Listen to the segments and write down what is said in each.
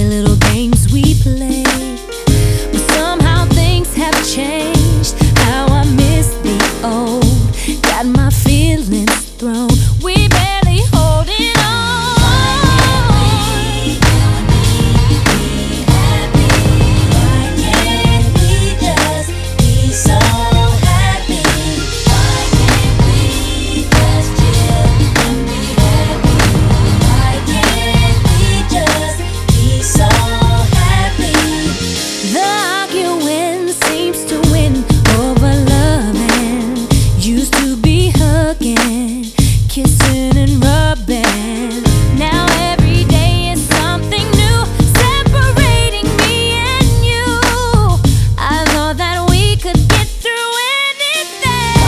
little games we played. But somehow things have changed. How I miss the old. Got my feelings thrown. We barely holding on. Kissing and rubbing. Now every day is something new, separating me and you. I thought that we could get through anything.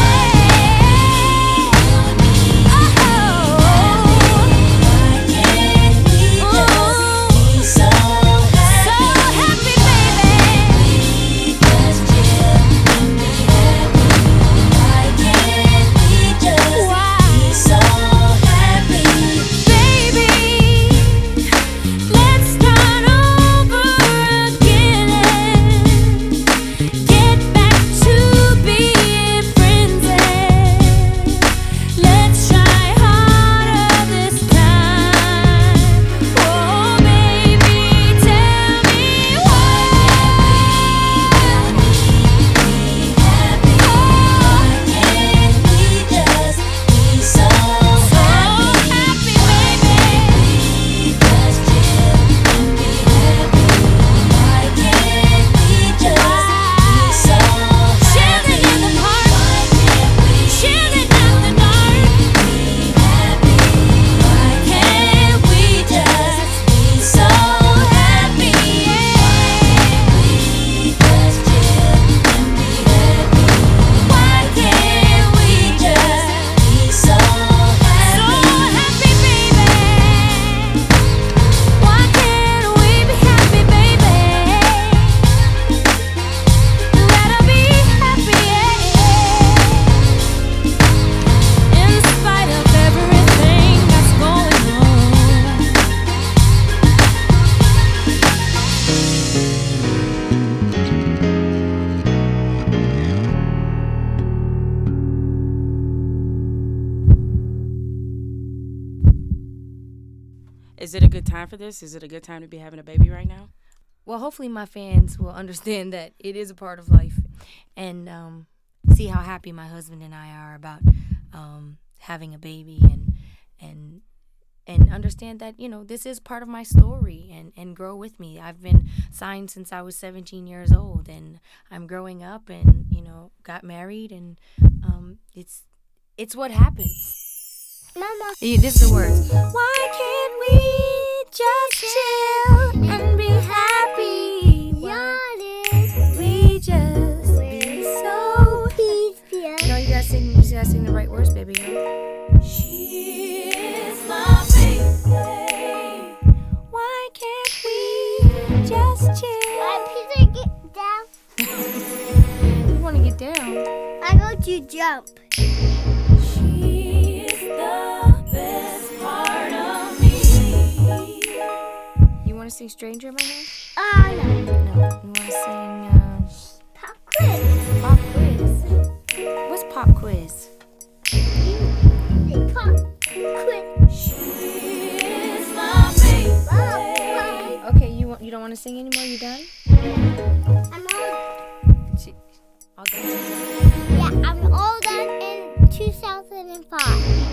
Oh, why can't we just be so happy, baby? We just chill and be happy. Why can't we just be so Is it a good time for this? Is it a good time to be having a baby right now? Well, hopefully my fans will understand that it is a part of life, and see how happy my husband and I are about having a baby, and understand that, you know, this is part of my story, and grow with me. I've been signed since I was 17 years old, and I'm growing up, and, you know, got married, and it's what happens. Mama. This is the words. Why can't we just chill and be happy? We just be so peaceful. No, you gotta sing the right words, baby. She is my baby. Why can't we just chill? I get down. You wanna get down? I go to jump. She is the best part of me. You wanna sing Stranger, my man? No. No. You wanna sing Pop quiz. Pop Quiz? What's Pop Quiz? Pop quiz. She is my baby. Okay, you don't wanna sing anymore? You done? I'm all. I'll go. Yeah, I'm all done in 2005.